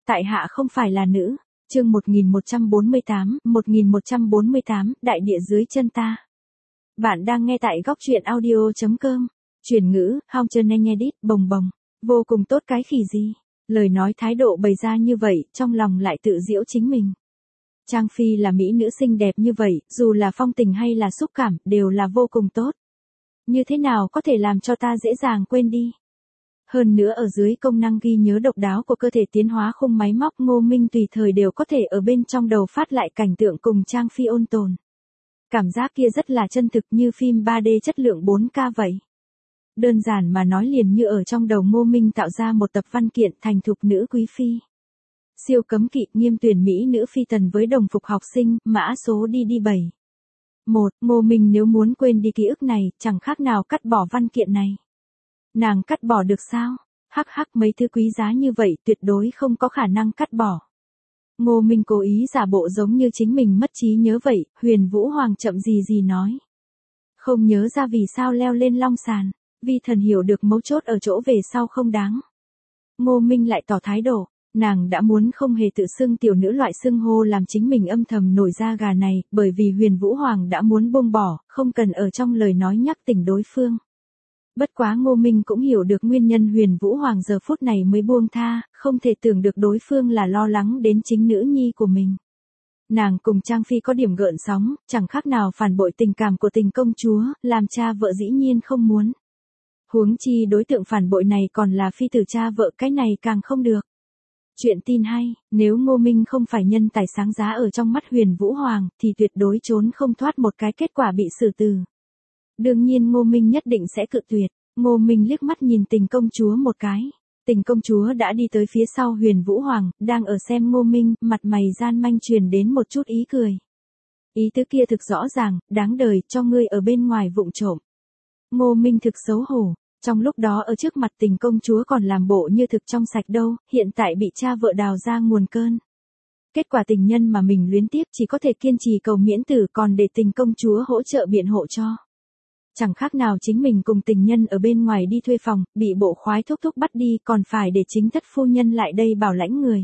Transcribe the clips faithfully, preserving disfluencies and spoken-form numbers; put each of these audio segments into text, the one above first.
tại hạ không phải là nữ. Chương một nghìn một trăm bốn mươi tám, một nghìn một trăm bốn mươi tám, đại địa dưới chân ta. Bạn đang nghe tại góc truyện audio chấm com. Chuyển ngữ, Haunted bồng bồng. Vô cùng tốt cái khỉ gì. Lời nói thái độ bày ra như vậy, trong lòng lại tự giễu chính mình. Trang Phi là mỹ nữ xinh đẹp như vậy, dù là phong tình hay là xúc cảm, đều là vô cùng tốt. Như thế nào có thể làm cho ta dễ dàng quên đi. Hơn nữa ở dưới công năng ghi nhớ độc đáo của cơ thể tiến hóa khung máy móc, Ngô Minh tùy thời đều có thể ở bên trong đầu phát lại cảnh tượng cùng Trang Phi ôn tồn. Cảm giác kia rất là chân thực, như phim ba D chất lượng bốn K vậy. Đơn giản mà nói liền như ở trong đầu Ngô Minh tạo ra một tập văn kiện thành thục nữ quý phi. Siêu cấm kỵ, nghiêm tuyển mỹ nữ phi tần với đồng phục học sinh, mã số đi đi bảy. một. Ngô Minh nếu muốn quên đi ký ức này, chẳng khác nào cắt bỏ văn kiện này. Nàng cắt bỏ được sao? Hắc hắc, mấy thứ quý giá như vậy tuyệt đối không có khả năng cắt bỏ. Ngô Minh cố ý giả bộ giống như chính mình mất trí nhớ vậy, Huyền Vũ Hoàng chậm gì gì nói. Không nhớ ra vì sao leo lên long sàn, vi thần hiểu được mấu chốt ở chỗ về sau không đáng. Ngô Minh lại tỏ thái độ, nàng đã muốn không hề tự xưng tiểu nữ loại xưng hô làm chính mình âm thầm nổi da gà này, bởi vì Huyền Vũ Hoàng đã muốn buông bỏ, không cần ở trong lời nói nhắc tỉnh đối phương. Bất quá Ngô Minh cũng hiểu được nguyên nhân Huyền Vũ Hoàng giờ phút này mới buông tha, không thể tưởng được đối phương là lo lắng đến chính nữ nhi của mình. Nàng cùng Trang Phi có điểm gợn sóng, chẳng khác nào phản bội tình cảm của tình công chúa, làm cha vợ dĩ nhiên không muốn. Huống chi đối tượng phản bội này còn là phi tử cha vợ, cái này càng không được. Chuyện tin hay, nếu Ngô Minh không phải nhân tài sáng giá ở trong mắt Huyền Vũ Hoàng, thì tuyệt đối trốn không thoát một cái kết quả bị xử tử. Đương nhiên Ngô Minh nhất định sẽ cự tuyệt. Ngô Minh liếc mắt nhìn tình công chúa một cái. Tình công chúa đã đi tới phía sau Huyền Vũ Hoàng, đang ở xem Ngô Minh, mặt mày gian manh truyền đến một chút ý cười. Ý tứ kia thực rõ ràng, đáng đời, cho ngươi ở bên ngoài vụng trộm. Ngô Minh thực xấu hổ, trong lúc đó ở trước mặt tình công chúa còn làm bộ như thực trong sạch đâu, hiện tại bị cha vợ đào ra nguồn cơn. Kết quả tình nhân mà mình luyến tiếc chỉ có thể kiên trì cầu miễn tử, còn để tình công chúa hỗ trợ biện hộ cho. Chẳng khác nào chính mình cùng tình nhân ở bên ngoài đi thuê phòng, bị bộ khoái thúc thúc bắt đi, còn phải để chính thất phu nhân lại đây bảo lãnh người.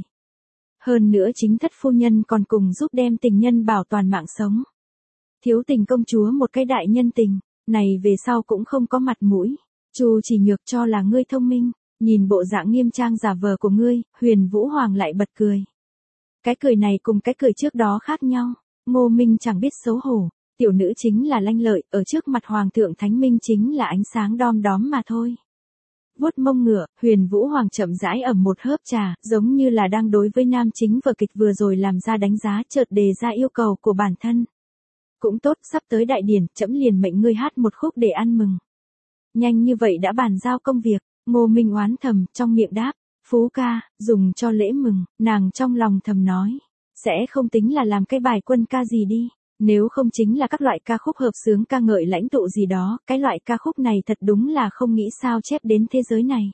Hơn nữa chính thất phu nhân còn cùng giúp đem tình nhân bảo toàn mạng sống. Thiếu tình công chúa một cái đại nhân tình, này về sau cũng không có mặt mũi. Chu Chỉ Nhược cho là ngươi thông minh, nhìn bộ dạng nghiêm trang giả vờ của ngươi, Huyền Vũ Hoàng lại bật cười. Cái cười này cùng cái cười trước đó khác nhau, Ngô Minh chẳng biết xấu hổ. Tiểu nữ chính là lanh lợi, ở trước mặt Hoàng thượng Thánh Minh chính là ánh sáng đom đóm mà thôi. Vuốt mông ngựa, Huyền Vũ Hoàng chậm rãi ẩm một hớp trà, giống như là đang đối với nam chính vở kịch vừa rồi làm ra đánh giá, chợt đề ra yêu cầu của bản thân. Cũng tốt, sắp tới đại điển, trẫm liền mệnh ngươi hát một khúc để ăn mừng. Nhanh như vậy đã bàn giao công việc, Ngô Minh oán thầm, trong miệng đáp, phú ca, dùng cho lễ mừng, nàng trong lòng thầm nói. Sẽ không tính là làm cái bài quân ca gì đi. Nếu không chính là các loại ca khúc hợp xướng ca ngợi lãnh tụ gì đó, cái loại ca khúc này thật đúng là không nghĩ sao chép đến thế giới này.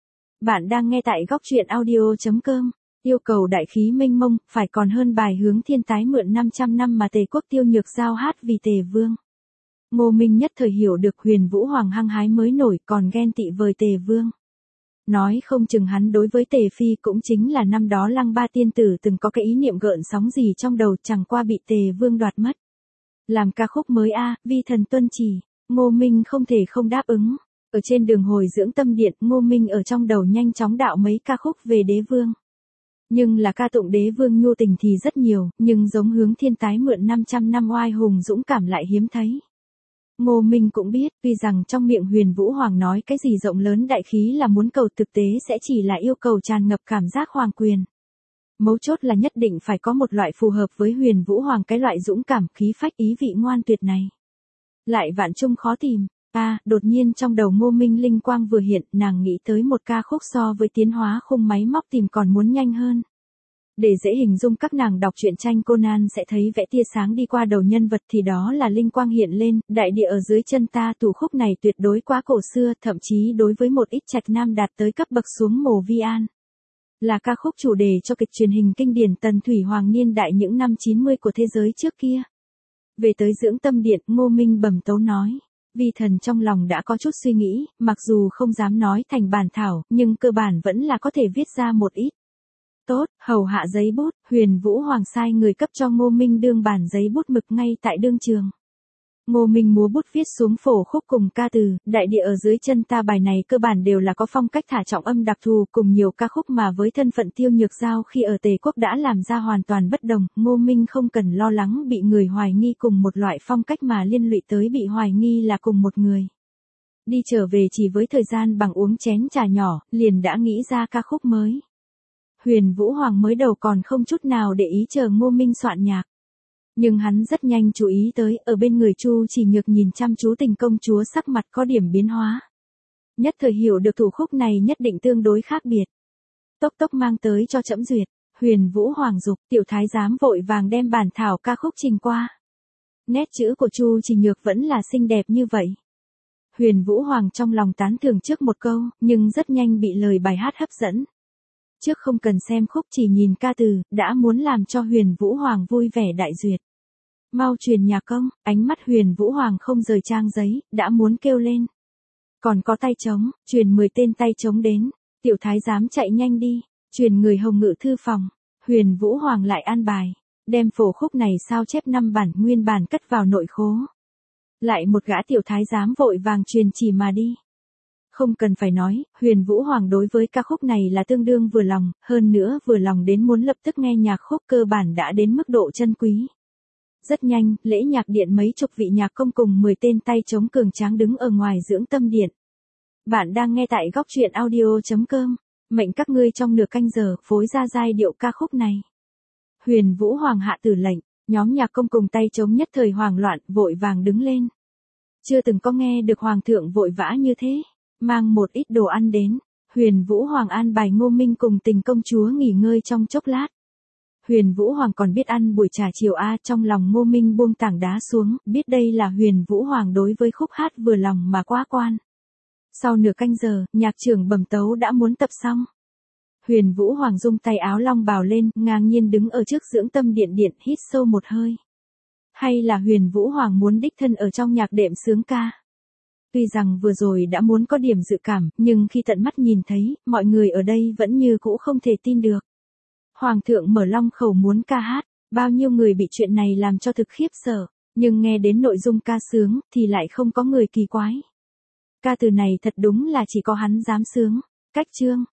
Bạn đang nghe tại góc truyện audio chấm com. Yêu cầu đại khí mênh mông, phải còn hơn bài hướng thiên tái mượn năm trăm năm mà Tề Quốc Tiêu Nhược giao hát vì Tề Vương. Ngô Minh nhất thời hiểu được Huyền Vũ Hoàng hăng hái mới nổi, còn ghen tị với Tề Vương. Nói không chừng hắn đối với Tề Phi cũng chính là năm đó Lăng Ba tiên tử từng có cái ý niệm gợn sóng gì trong đầu, chẳng qua bị Tề Vương đoạt mất. Làm ca khúc mới a, à, vi thần tuân chỉ. Ngô Minh không thể không đáp ứng. Ở trên đường hồi dưỡng tâm điện, Ngô Minh ở trong đầu nhanh chóng đạo mấy ca khúc về đế vương. Nhưng là ca tụng đế vương nhu tình thì rất nhiều, nhưng giống hướng thiên tái mượn năm trăm năm oai hùng dũng cảm lại hiếm thấy. Ngô Minh cũng biết, tuy rằng trong miệng Huyền Vũ Hoàng nói cái gì rộng lớn đại khí là muốn cầu, thực tế sẽ chỉ là yêu cầu tràn ngập cảm giác hoàng quyền. Mấu chốt là nhất định phải có một loại phù hợp với Huyền Vũ Hoàng, cái loại dũng cảm, khí phách, ý vị ngoan tuyệt này. Lại vạn chung khó tìm. À, đột nhiên trong đầu Ngô Minh linh quang vừa hiện, nàng nghĩ tới một ca khúc so với tiến hóa khung máy móc tìm còn muốn nhanh hơn. Để dễ hình dung các nàng đọc truyện tranh Conan sẽ thấy vẽ tia sáng đi qua đầu nhân vật thì đó là linh quang hiện lên, đại địa ở dưới chân ta, tủ khúc này tuyệt đối quá cổ xưa, thậm chí đối với một ít trạch nam đạt tới cấp bậc xuống mồ vi an. Là ca khúc chủ đề cho kịch truyền hình kinh điển Tần Thủy Hoàng niên đại những năm chín mươi của thế giới trước kia. Về tới dưỡng tâm điện, Ngô Minh bẩm tấu nói. Vi thần trong lòng đã có chút suy nghĩ, mặc dù không dám nói thành bản thảo, nhưng cơ bản vẫn là có thể viết ra một ít. Tốt, hầu hạ giấy bút, Huyền Vũ Hoàng sai người cấp cho Ngô Minh đương bản giấy bút mực ngay tại đương trường. Ngô Minh múa bút viết xuống phổ khúc cùng ca từ, đại địa ở dưới chân ta bài này cơ bản đều là có phong cách thả trọng âm đặc thù cùng nhiều ca khúc mà với thân phận Tiêu Nhược Giao khi ở Tề Quốc đã làm ra hoàn toàn bất đồng, Ngô Minh không cần lo lắng bị người hoài nghi cùng một loại phong cách mà liên lụy tới bị hoài nghi là cùng một người. Đi trở về chỉ với thời gian bằng uống chén trà nhỏ, liền đã nghĩ ra ca khúc mới. Huyền Vũ Hoàng mới đầu còn không chút nào để ý chờ Ngô Minh soạn nhạc. Nhưng hắn rất nhanh chú ý tới, ở bên người Chu Chỉ Nhược nhìn chăm chú Tình công chúa sắc mặt có điểm biến hóa. Nhất thời hiểu được thủ khúc này nhất định tương đối khác biệt. Tốc tốc mang tới cho trẫm duyệt, Huyền Vũ Hoàng dục, tiểu thái giám vội vàng đem bản thảo ca khúc trình qua. Nét chữ của Chu Chỉ Nhược vẫn là xinh đẹp như vậy. Huyền Vũ Hoàng trong lòng tán thưởng trước một câu, nhưng rất nhanh bị lời bài hát hấp dẫn. Trước không cần xem khúc chỉ nhìn ca từ, đã muốn làm cho Huyền Vũ Hoàng vui vẻ đại duyệt. Mau truyền nhạc công, ánh mắt Huyền Vũ Hoàng không rời trang giấy, đã muốn kêu lên. Còn có tay trống, truyền mười tên tay trống đến, tiểu thái giám chạy nhanh đi, truyền người hồng ngự thư phòng. Huyền Vũ Hoàng lại an bài, đem phổ khúc này sao chép năm bản nguyên bản cất vào nội khố. Lại một gã tiểu thái giám vội vàng truyền chỉ mà đi. Không cần phải nói, Huyền Vũ Hoàng đối với ca khúc này là tương đương vừa lòng, hơn nữa vừa lòng đến muốn lập tức nghe nhạc khúc cơ bản đã đến mức độ chân quý. Rất nhanh, lễ nhạc điện mấy chục vị nhạc công cùng mười tên tay trống cường tráng đứng ở ngoài dưỡng tâm điện. Bạn đang nghe tại góc truyện audio chấm com, mệnh các ngươi trong nửa canh giờ phối ra giai điệu ca khúc này. Huyền Vũ Hoàng hạ tử lệnh, nhóm nhạc công cùng tay trống nhất thời hoảng loạn, vội vàng đứng lên. Chưa từng có nghe được Hoàng thượng vội vã như thế. Mang một ít đồ ăn đến, Huyền Vũ Hoàng an bài Ngô Minh cùng Tình công chúa nghỉ ngơi trong chốc lát. Huyền Vũ Hoàng còn biết ăn buổi trà chiều a, trong lòng Ngô Minh buông tảng đá xuống, biết đây là Huyền Vũ Hoàng đối với khúc hát vừa lòng mà quá quan. Sau nửa canh giờ, nhạc trưởng bẩm tấu đã muốn tập xong. Huyền Vũ Hoàng dung tay áo long bào lên, ngang nhiên đứng ở trước dưỡng tâm điện điện, hít sâu một hơi. Hay là Huyền Vũ Hoàng muốn đích thân ở trong nhạc đệm sướng ca? Tuy rằng vừa rồi đã muốn có điểm dự cảm, nhưng khi tận mắt nhìn thấy, mọi người ở đây vẫn như cũ không thể tin được. Hoàng thượng mở long khẩu muốn ca hát, bao nhiêu người bị chuyện này làm cho thực khiếp sợ, nhưng nghe đến nội dung ca sướng, thì lại không có người kỳ quái. Ca từ này thật đúng là chỉ có hắn dám sướng. Cách chương,